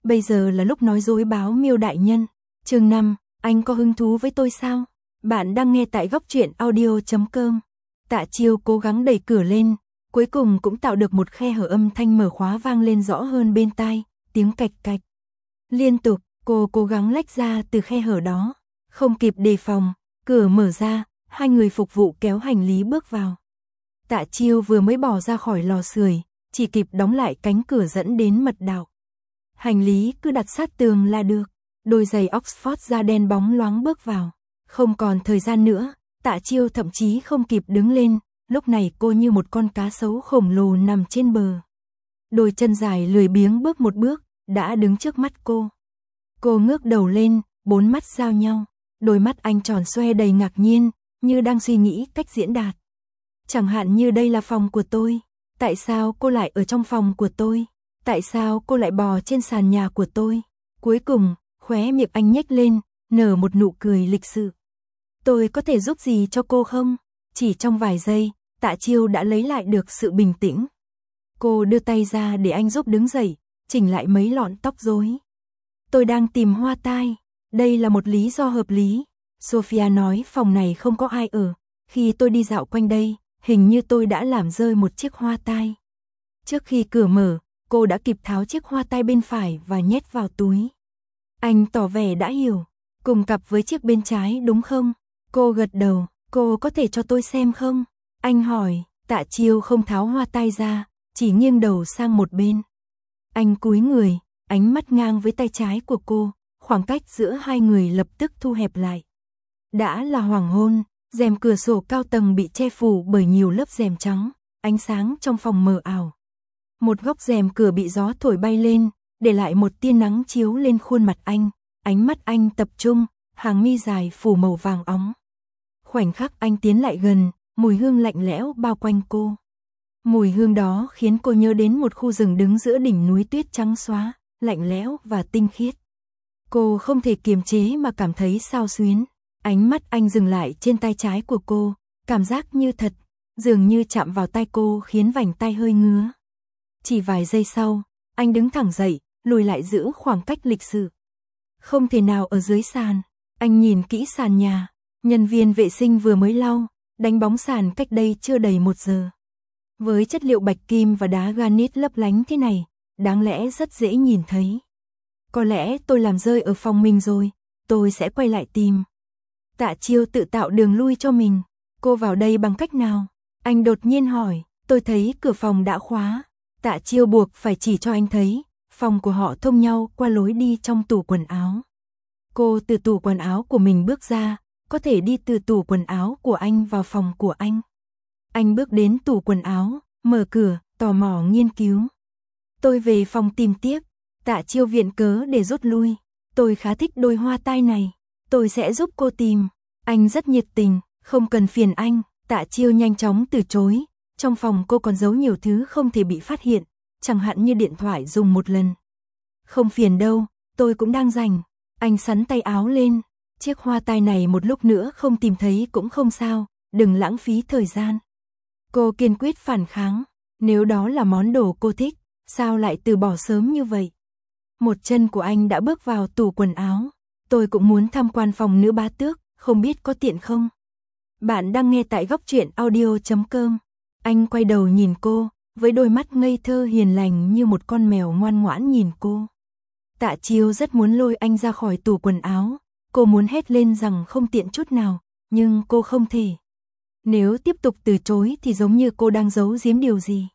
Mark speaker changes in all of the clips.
Speaker 1: Bây giờ là lúc nói dối báo Miêu đại nhân. Chương 5, anh có hứng thú với tôi sao? Bạn đang nghe tại góc truyện audio.com. Tạ Chiêu cố gắng đẩy cửa lên, cuối cùng cũng tạo được một khe hở, âm thanh mở khóa vang lên rõ hơn bên tai, tiếng cạch cạch. Liên tục, cô cố gắng lách ra từ khe hở đó, không kịp đề phòng, cửa mở ra, hai người phục vụ kéo hành lý bước vào. Tạ Chiêu vừa mới bỏ ra khỏi lò sưởi, chỉ kịp đóng lại cánh cửa dẫn đến mật đạo. Hành lý cứ đặt sát tường là được. Đôi giày Oxford da đen bóng loáng bước vào. Không còn thời gian nữa, Tạ Chiêu thậm chí không kịp đứng lên, lúc này cô như một con cá sấu khổng lồ nằm trên bờ. Đôi chân dài lười biếng bước một bước, đã đứng trước mắt cô. Cô ngước đầu lên, bốn mắt giao nhau. Đôi mắt anh tròn xoe đầy ngạc nhiên, như đang suy nghĩ cách diễn đạt. Chẳng hạn như đây là phòng của tôi. Tại sao cô lại ở trong phòng của tôi? Tại sao cô lại bò trên sàn nhà của tôi? Cuối cùng, khóe miệng anh nhếch lên, nở một nụ cười lịch sự. Tôi có thể giúp gì cho cô không? Chỉ trong vài giây, Tạ Chiêu đã lấy lại được sự bình tĩnh. Cô đưa tay ra để anh giúp đứng dậy, chỉnh lại mấy lọn tóc rối. Tôi đang tìm hoa tai. Đây là một lý do hợp lý. Sophia nói phòng này không có ai ở. Khi tôi đi dạo quanh đây, hình như tôi đã làm rơi một chiếc hoa tai. Trước khi cửa mở, cô đã kịp tháo chiếc hoa tai bên phải và nhét vào túi. Anh tỏ vẻ đã hiểu. Cùng cặp với chiếc bên trái đúng không? Cô gật đầu. Cô có thể cho tôi xem không? Anh hỏi. Tạ Chiêu không tháo hoa tai ra, chỉ nghiêng đầu sang một bên. Anh cúi người, ánh mắt ngang với tay trái của cô, khoảng cách giữa hai người lập tức thu hẹp lại. Đã là hoàng hôn, rèm cửa sổ cao tầng bị che phủ bởi nhiều lớp rèm trắng, ánh sáng trong phòng mờ ảo. Một góc rèm cửa bị gió thổi bay lên, để lại một tia nắng chiếu lên khuôn mặt anh, ánh mắt anh tập trung, hàng mi dài phủ màu vàng óng. Khoảnh khắc anh tiến lại gần, mùi hương lạnh lẽo bao quanh cô. Mùi hương đó khiến cô nhớ đến một khu rừng đứng giữa đỉnh núi tuyết trắng xóa, lạnh lẽo và tinh khiết. Cô không thể kiềm chế mà cảm thấy xao xuyến. Ánh mắt anh dừng lại trên tay trái của cô, cảm giác như thật, dường như chạm vào tay cô khiến vành tay hơi ngứa. Chỉ vài giây sau, anh đứng thẳng dậy, lùi lại giữ khoảng cách lịch sự. Không thể nào ở dưới sàn. Anh nhìn kỹ sàn nhà, nhân viên vệ sinh vừa mới lau, đánh bóng sàn cách đây chưa đầy 1 giờ. Với chất liệu bạch kim và đá granite lấp lánh thế này, đáng lẽ rất dễ nhìn thấy. Có lẽ tôi làm rơi ở phòng mình rồi, tôi sẽ quay lại tìm. Tạ Chiêu tự tạo đường lui cho mình. Cô vào đây bằng cách nào? Anh đột nhiên hỏi. Tôi thấy cửa phòng đã khóa. Tạ Chiêu buộc phải chỉ cho anh thấy, phòng của họ thông nhau qua lối đi trong tủ quần áo. Cô từ tủ quần áo của mình bước ra, có thể đi từ tủ quần áo của anh vào phòng của anh. Anh bước đến tủ quần áo, mở cửa, tò mò nghiên cứu. Tôi về phòng tìm tiếp. Tạ Chiêu viện cớ để rút lui. Tôi khá thích đôi hoa tai này. Tôi sẽ giúp cô tìm. Anh rất nhiệt tình, không cần phiền anh. Tạ Chiêu nhanh chóng từ chối. Trong phòng cô còn giấu nhiều thứ không thể bị phát hiện, chẳng hạn như điện thoại dùng một lần. Không phiền đâu, tôi cũng đang rảnh. Anh xắn tay áo lên. Chiếc hoa tai này một lúc nữa không tìm thấy cũng không sao, đừng lãng phí thời gian. Cô kiên quyết phản kháng. Nếu đó là món đồ cô thích, sao lại từ bỏ sớm như vậy? Một chân của anh đã bước vào tủ quần áo. Tôi cũng muốn tham quan phòng nữ bá tước, không biết có tiện không? Bạn đang nghe tại góc truyện audio.com. Anh quay đầu nhìn cô, với đôi mắt ngây thơ hiền lành như một con mèo ngoan ngoãn nhìn cô. Tạ Chiêu rất muốn lôi anh ra khỏi tủ quần áo. Cô muốn hét lên rằng không tiện chút nào, nhưng cô không thể. Nếu tiếp tục từ chối thì giống như cô đang giấu giếm điều gì.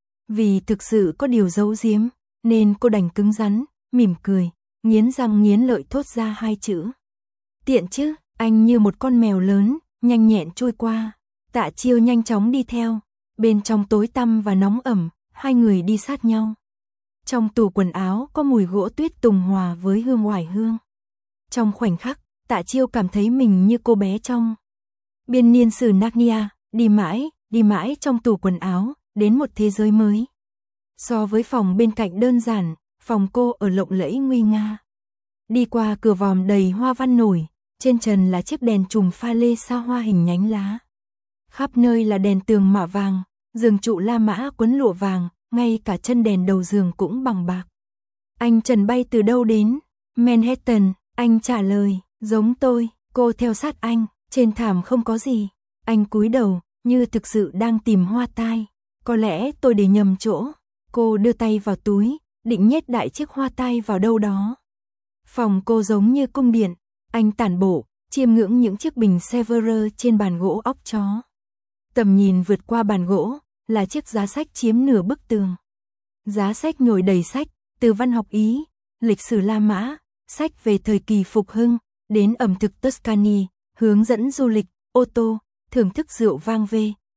Speaker 1: Vì thực sự có điều giấu giếm, nên cô đành cứng rắn, mỉm cười, nghiến răng nghiến lợi thốt ra 2 chữ. Tiện chứ, anh như một con mèo lớn, nhanh nhẹn trôi qua. Tạ Chiêu nhanh chóng đi theo. Bên trong tối tăm và nóng ẩm, hai người đi sát nhau. Trong tủ quần áo có mùi gỗ tuyết tùng hòa với hương oải hương. Trong khoảnh khắc, Tạ Chiêu cảm thấy mình như cô bé trong biên niên sử Narnia, đi mãi trong tủ quần áo, đến một thế giới mới. So với phòng bên cạnh đơn giản, phòng cô ở lộng lẫy nguy nga. Đi qua cửa vòm đầy hoa văn nổi, trên trần là chiếc đèn chùm pha lê sao hoa hình nhánh lá. Khắp nơi là đèn tường mạ vàng, giường trụ La Mã quấn lụa vàng, ngay cả chân đèn đầu giường cũng bằng bạc. Anh Trần bay từ đâu đến? Manhattan, anh trả lời, giống tôi, cô theo sát anh, trên thảm không có gì. Anh cúi đầu, như thực sự đang tìm hoa tai. Có lẽ tôi để nhầm chỗ. Cô đưa tay vào túi, định nhét đại chiếc hoa tai vào đâu đó. Phòng cô giống như cung điện, anh tản bộ, chiêm ngưỡng những chiếc bình Severer trên bàn gỗ óc chó. Tầm nhìn vượt qua bàn gỗ, là chiếc giá sách chiếm nửa bức tường. Giá sách nhồi đầy sách, từ văn học Ý, lịch sử La Mã, sách về thời kỳ phục hưng, đến ẩm thực Tuscany, hướng dẫn du lịch, ô tô, thưởng thức rượu vang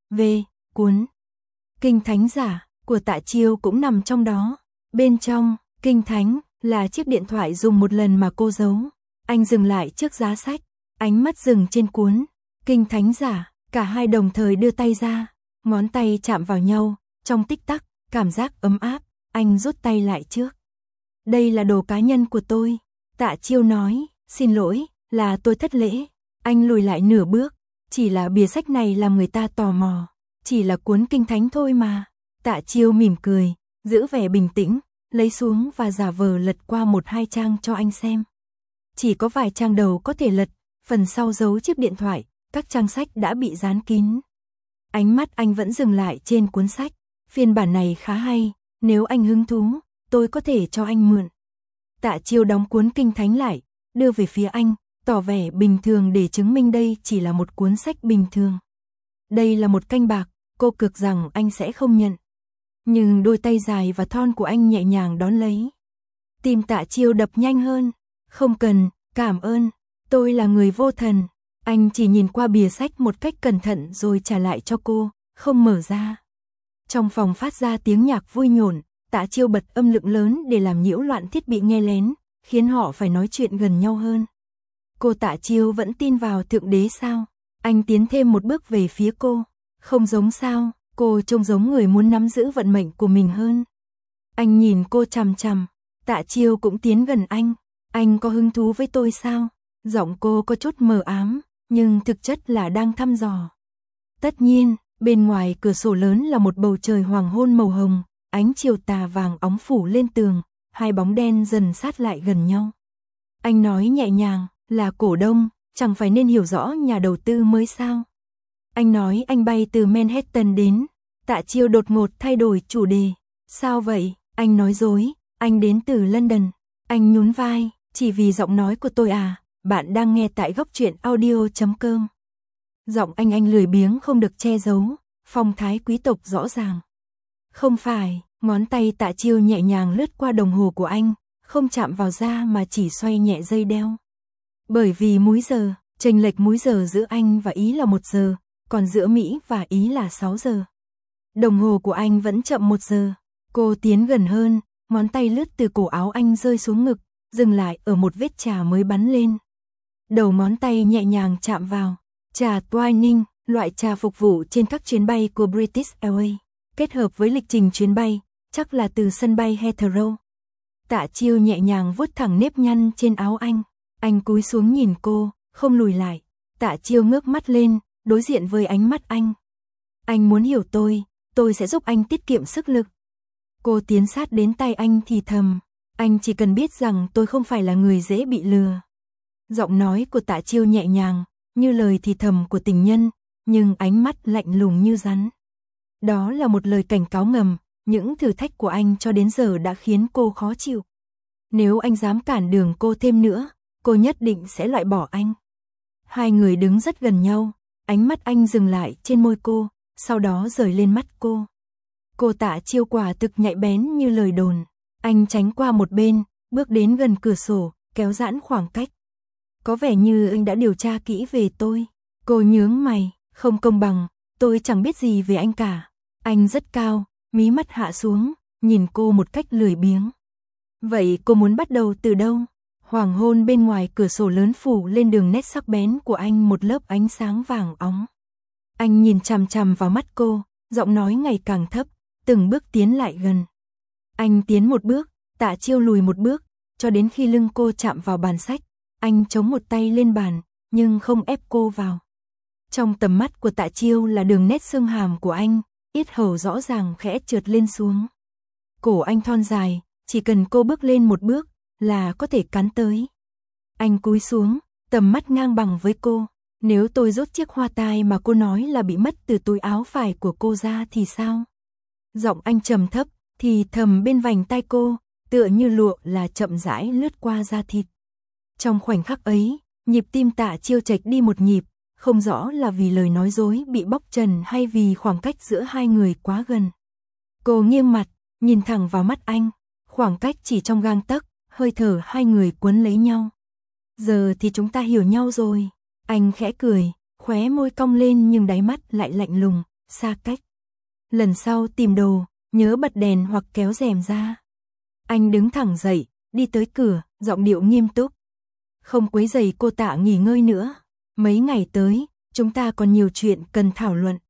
Speaker 1: cuốn. Kinh Thánh giả của Tạ Chiêu cũng nằm trong đó. Bên trong, Kinh Thánh là chiếc điện thoại dùng một lần mà cô giấu. Anh dừng lại trước giá sách, ánh mắt dừng trên cuốn Kinh Thánh giả, cả hai đồng thời đưa tay ra, ngón tay chạm vào nhau, trong tích tắc, cảm giác ấm áp, anh rút tay lại trước. Đây là đồ cá nhân của tôi, Tạ Chiêu nói, xin lỗi, là tôi thất lễ. Anh lùi lại nửa bước, chỉ là bìa sách này làm người ta tò mò, chỉ là cuốn Kinh Thánh thôi mà. Tạ Chiêu mỉm cười, giữ vẻ bình tĩnh, lấy xuống và giả vờ lật qua 1-2 trang cho anh xem. Chỉ có vài trang đầu có thể lật, phần sau giấu chiếc điện thoại, các trang sách đã bị dán kín. Ánh mắt anh vẫn dừng lại trên cuốn sách, phiên bản này khá hay, nếu anh hứng thú, tôi có thể cho anh mượn. Tạ Chiêu đóng cuốn Kinh Thánh lại, đưa về phía anh, tỏ vẻ bình thường để chứng minh đây chỉ là một cuốn sách bình thường. Đây là một canh bạc, cô cược rằng anh sẽ không nhận. Nhưng đôi tay dài và thon của anh nhẹ nhàng đón lấy. Tim Tạ Chiêu đập nhanh hơn. Không cần, cảm ơn, tôi là người vô thần. Anh chỉ nhìn qua bìa sách một cách cẩn thận rồi trả lại cho cô, không mở ra. Trong phòng phát ra tiếng nhạc vui nhộn, Tạ Chiêu bật âm lượng lớn để làm nhiễu loạn thiết bị nghe lén, khiến họ phải nói chuyện gần nhau hơn. Cô Tạ Chiêu vẫn tin vào Thượng Đế sao? Anh tiến thêm một bước về phía cô. Không giống sao, cô trông giống người muốn nắm giữ vận mệnh của mình hơn. Anh nhìn cô chằm chằm, Tạ Chiêu cũng tiến gần anh. Anh có hứng thú với tôi sao? Giọng cô có chút mờ ám, nhưng thực chất là đang thăm dò. Tất nhiên, bên ngoài cửa sổ lớn là một bầu trời hoàng hôn màu hồng, ánh chiều tà vàng óng phủ lên tường, hai bóng đen dần sát lại gần nhau. Anh nói nhẹ nhàng, là cổ đông, chẳng phải nên hiểu rõ nhà đầu tư mới sao? Anh nói anh bay từ Manhattan đến. Tạ Chiêu đột ngột thay đổi chủ đề. Sao vậy? Anh nói dối, anh đến từ London. Anh nhún vai, chỉ vì giọng nói của tôi à? Bạn đang nghe tại góc truyện audio.com. Giọng anh lười biếng không được che giấu, phong thái quý tộc rõ ràng. Không phải, ngón tay Tạ Chiêu nhẹ nhàng lướt qua đồng hồ của anh, không chạm vào da mà chỉ xoay nhẹ dây đeo. Bởi vì múi giờ, chênh lệch múi giờ giữa Anh và Ý là 1 giờ, còn giữa Mỹ và Ý là 6 giờ. Đồng hồ của anh vẫn chậm 1 giờ. Cô tiến gần hơn, ngón tay lướt từ cổ áo anh rơi xuống ngực, dừng lại ở một vết trà mới bắn lên. Đầu ngón tay nhẹ nhàng chạm vào. Trà Twinings, loại trà phục vụ trên các chuyến bay của British Airways, kết hợp với lịch trình chuyến bay, chắc là từ sân bay Heathrow. Tạ Chiêu nhẹ nhàng vuốt thẳng nếp nhăn trên áo anh. Anh cúi xuống nhìn cô, không lùi lại. Tạ Chiêu ngước mắt lên, đối diện với ánh mắt anh. Anh muốn hiểu tôi sẽ giúp anh tiết kiệm sức lực. Cô tiến sát đến tay anh thì thầm, anh chỉ cần biết rằng tôi không phải là người dễ bị lừa. Giọng nói của Tạ Chiêu nhẹ nhàng, như lời thì thầm của tình nhân, nhưng ánh mắt lạnh lùng như rắn. Đó là một lời cảnh cáo ngầm, những thử thách của anh cho đến giờ đã khiến cô khó chịu. Nếu anh dám cản đường cô thêm nữa, cô nhất định sẽ loại bỏ anh. Hai người đứng rất gần nhau, ánh mắt anh dừng lại trên môi cô, sau đó rời lên mắt cô. Cô Tạ Chiêu quả thực nhạy bén như lời đồn. Anh tránh qua một bên, bước đến gần cửa sổ, kéo giãn khoảng cách. Có vẻ như anh đã điều tra kỹ về tôi. Cô nhướng mày, không công bằng, tôi chẳng biết gì về anh cả. Anh rất cao, mí mắt hạ xuống, nhìn cô một cách lười biếng. Vậy cô muốn bắt đầu từ đâu? Hoàng hôn bên ngoài cửa sổ lớn phủ lên đường nét sắc bén của anh một lớp ánh sáng vàng óng. Anh nhìn chằm chằm vào mắt cô, giọng nói ngày càng thấp, từng bước tiến lại gần. Anh tiến một bước, Tạ Chiêu lùi một bước, cho đến khi lưng cô chạm vào bàn sách. Anh chống một tay lên bàn, nhưng không ép cô vào. Trong tầm mắt của Tạ Chiêu là đường nét xương hàm của anh, yết hầu rõ ràng khẽ trượt lên xuống. Cổ anh thon dài, chỉ cần cô bước lên một bước là có thể cắn tới. Anh cúi xuống, tầm mắt ngang bằng với cô. Nếu tôi rút chiếc hoa tai mà cô nói là bị mất từ túi áo phải của cô ra thì sao? Giọng anh trầm thấp, thì thầm bên vành tai cô, tựa như lụa là chậm rãi lướt qua da thịt. Trong khoảnh khắc ấy, nhịp tim Tạ Chiêu chệch đi một nhịp, không rõ là vì lời nói dối bị bóc trần hay vì khoảng cách giữa hai người quá gần. Cô nghiêng mặt, nhìn thẳng vào mắt anh, khoảng cách chỉ trong gang tấc, hơi thở hai người quấn lấy nhau. Giờ thì chúng ta hiểu nhau rồi. Anh khẽ cười, khóe môi cong lên nhưng đáy mắt lại lạnh lùng, xa cách. Lần sau tìm đồ, nhớ bật đèn hoặc kéo rèm ra. Anh đứng thẳng dậy, đi tới cửa, giọng điệu nghiêm túc. Không quấy rầy cô Tạ nghỉ ngơi nữa. Mấy ngày tới, chúng ta còn nhiều chuyện cần thảo luận.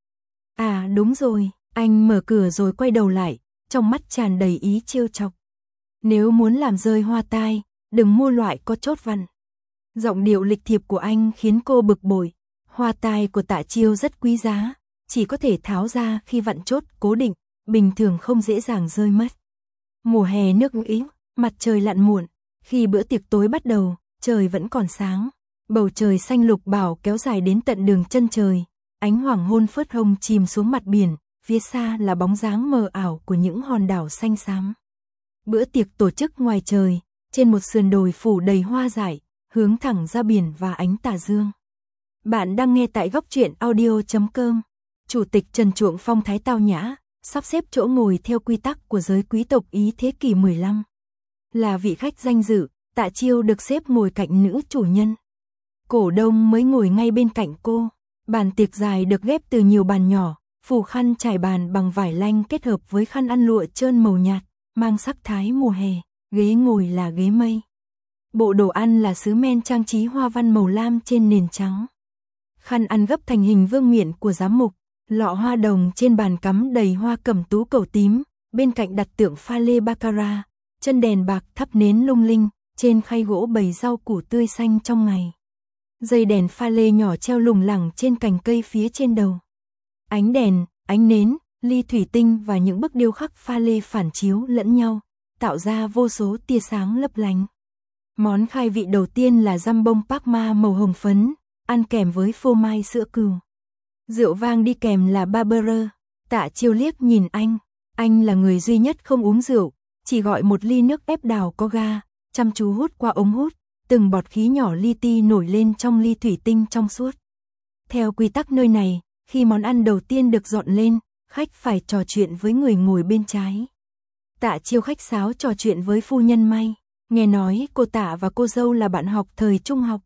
Speaker 1: À đúng rồi, anh mở cửa rồi quay đầu lại, trong mắt tràn đầy ý trêu chọc. Nếu muốn làm rơi hoa tai, đừng mua loại có chốt vặn. Giọng điệu lịch thiệp của anh khiến cô bực bội. Hoa tai của Tạ Chiêu rất quý giá, chỉ có thể tháo ra khi vặn chốt cố định, bình thường không dễ dàng rơi mất. Mùa hè nước ấm, mặt trời lặn muộn, khi bữa tiệc tối bắt đầu, trời vẫn còn sáng. Bầu trời xanh lục bảo kéo dài đến tận đường chân trời, ánh hoàng hôn phớt hồng chìm xuống mặt biển, phía xa là bóng dáng mờ ảo của những hòn đảo xanh xám. Bữa tiệc tổ chức ngoài trời, trên một sườn đồi phủ đầy hoa dại, hướng thẳng ra biển và ánh tà dương. Bạn đang nghe tại góc truyện audio.com. Chủ tịch Trần Chuộng phong thái tao nhã, sắp xếp chỗ ngồi theo quy tắc của giới quý tộc Ý thế kỷ 15. Là vị khách danh dự, Tạ Chiêu được xếp ngồi cạnh nữ chủ nhân. Cổ đông mới ngồi ngay bên cạnh cô. Bàn tiệc dài được ghép từ nhiều bàn nhỏ, phủ khăn trải bàn bằng vải lanh kết hợp với khăn ăn lụa trơn màu nhạt, mang sắc thái mùa hè, ghế ngồi là ghế mây. Bộ đồ ăn là sứ men trang trí hoa văn màu lam trên nền trắng. Khăn ăn gấp thành hình vương miện của giám mục, lọ hoa đồng trên bàn cắm đầy hoa cẩm tú cầu tím, bên cạnh đặt tượng pha lê baccarat, chân đèn bạc thắp nến lung linh, trên khay gỗ bày rau củ tươi xanh trong ngày. Dây đèn pha lê nhỏ treo lủng lẳng trên cành cây phía trên đầu. Ánh đèn, ánh nến, ly thủy tinh và những bức điêu khắc pha lê phản chiếu lẫn nhau, tạo ra vô số tia sáng lấp lánh. Món khai vị đầu tiên là jambon Parma màu hồng phấn, ăn kèm với phô mai sữa cừu. Rượu vang đi kèm là Barbera. Tạ Chiêu liếc nhìn anh là người duy nhất không uống rượu, chỉ gọi một ly nước ép đào có ga, chăm chú hút qua ống hút, từng bọt khí nhỏ li ti nổi lên trong ly thủy tinh trong suốt. Theo quy tắc nơi này, khi món ăn đầu tiên được dọn lên, khách phải trò chuyện với người ngồi bên trái. Tạ Chiêu khách sáo trò chuyện với phu nhân May, nghe nói cô Tạ và cô dâu là bạn học thời trung học.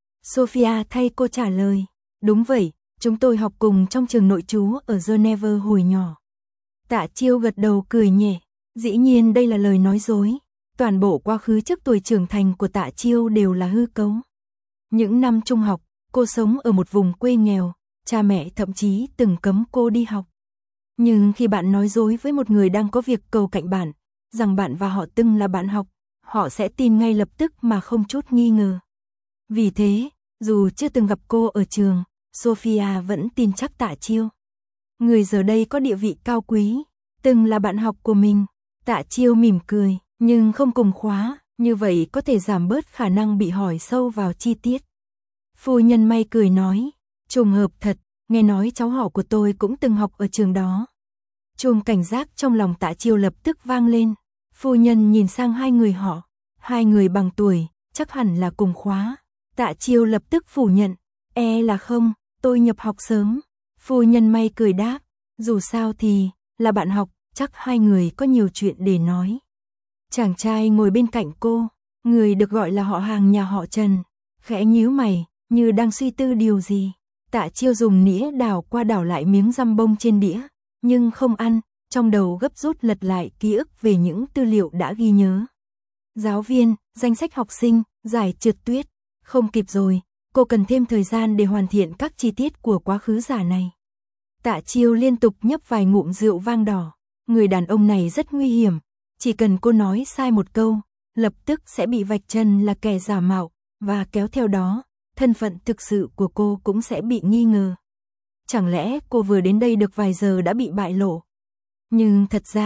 Speaker 1: Sophia thay cô trả lời, đúng vậy, chúng tôi học cùng trong trường nội trú ở Geneva hồi nhỏ. Tạ Chiêu gật đầu cười nhẹ, dĩ nhiên đây là lời nói dối. Toàn bộ quá khứ trước tuổi trưởng thành của Tạ Chiêu đều là hư cấu. Những năm trung học, cô sống ở một vùng quê nghèo, cha mẹ thậm chí từng cấm cô đi học. Nhưng khi bạn nói dối với một người đang có việc cầu cạnh bạn, rằng bạn và họ từng là bạn học, họ sẽ tin ngay lập tức mà không chút nghi ngờ. Vì thế, dù chưa từng gặp cô ở trường, Sophia vẫn tin chắc Tạ Chiêu. Người giờ đây có địa vị cao quý, từng là bạn học của mình. Tạ Chiêu mỉm cười, nhưng không cùng khóa, như vậy có thể giảm bớt khả năng bị hỏi sâu vào chi tiết. Phu nhân May cười nói, trùng hợp thật, nghe nói cháu họ của tôi cũng từng học ở trường đó. Chuông cảnh giác trong lòng Tạ Chiêu lập tức vang lên. Phu nhân nhìn sang hai người họ, hai người bằng tuổi, chắc hẳn là cùng khóa. Tạ Chiêu lập tức phủ nhận, là không, tôi nhập học sớm. Phu nhân May cười đáp, dù sao thì, là bạn học, chắc hai người có nhiều chuyện để nói. Chàng trai ngồi bên cạnh cô, người được gọi là họ hàng nhà họ Trần, khẽ nhíu mày, như đang suy tư điều gì. Tạ Chiêu dùng nĩa đảo qua đảo lại miếng jambon trên đĩa, nhưng không ăn, trong đầu gấp rút lật lại ký ức về những tư liệu đã ghi nhớ. Giáo viên, danh sách học sinh, giải trượt tuyết, không kịp rồi, cô cần thêm thời gian để hoàn thiện các chi tiết của quá khứ giả này. Tạ Chiêu liên tục nhấp vài ngụm rượu vang đỏ, người đàn ông này rất nguy hiểm, chỉ cần cô nói sai một câu, lập tức sẽ bị vạch trần là kẻ giả mạo, và kéo theo đó, thân phận thực sự của cô cũng sẽ bị nghi ngờ. Chẳng lẽ cô vừa đến đây được vài giờ đã bị bại lộ? Nhưng thật ra,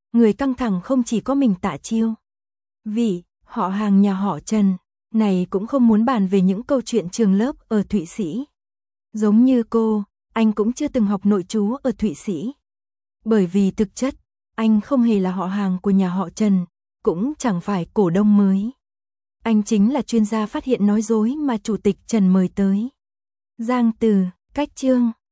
Speaker 1: người căng thẳng không chỉ có mình Tạ Chiêu. Vì, họ hàng nhà họ Trần, này cũng không muốn bàn về những câu chuyện trường lớp ở Thụy Sĩ. Giống như cô, anh cũng chưa từng học nội trú ở Thụy Sĩ. Bởi vì thực chất, anh không hề là họ hàng của nhà họ Trần, cũng chẳng phải cổ đông mới. Anh chính là chuyên gia phát hiện nói dối mà chủ tịch Trần mời tới. Giang Từ, cách chương